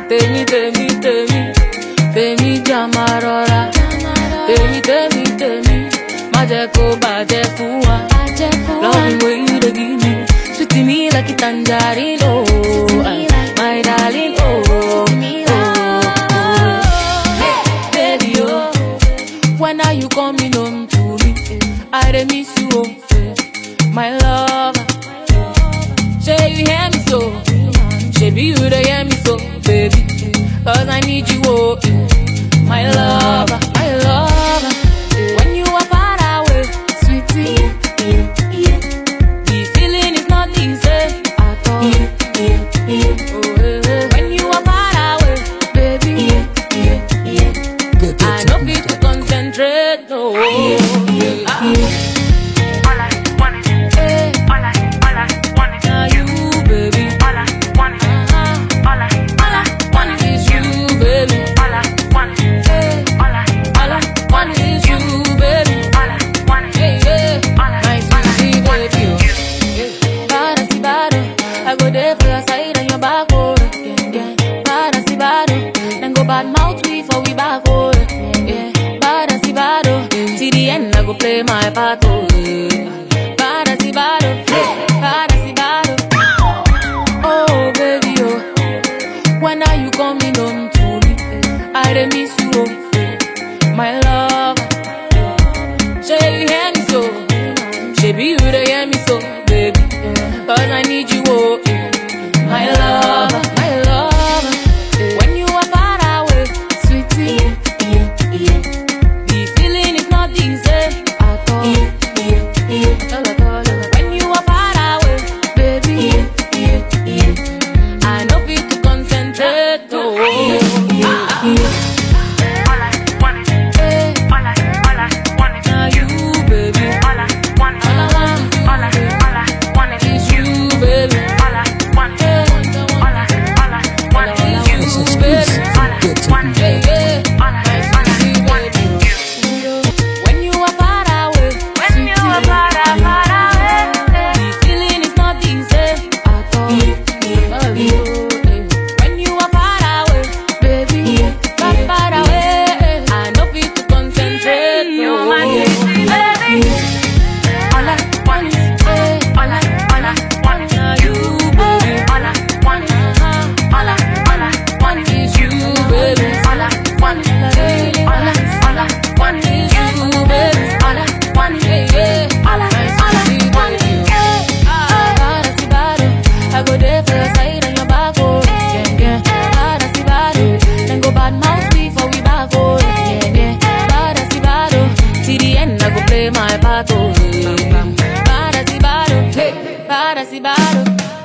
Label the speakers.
Speaker 1: Temi, temi, temi, temi jamarora. Temi, temi, temi, majeko baje fuwa. Love the way you dey give me, sweet to me like a tangerine, oh, my darling, oh, oh, oh. Baby, oh, when are you coming home to me? I dey miss you, oh, my love. Say you hear me so, baby you dey hear me so, baby, 'cause I need you, oh, my love, my love. When you are far away, sweetie, the feeling is not the same at all. When you are far away, baby, I don't need to concentrate, no. I go there for your side and your back, oh, yeah. Bad as bad, then go bad mouth before we back, oh, yeah. Bad as bad, till the end I go play my part, oh, yeah. Bad as bad, bad as bad, oh, baby, oh. When are you coming home to me? I dey miss you, oh, my love. Say you hear me so, baby you dey hear me so, baby, 'cause I need you, oh, my love, my love. When you are far away, sweetie, the feeling is not the same at all. When you are far away, baby, I know fit to concentrate, oh. I go there for your side and your back, oh, yeah. Bad as bad, then go bad mouth before we back, oh, yeah. Bad as bad, till the end I go play my part, oh, yeah. Bad as bad, hey, bad as bad.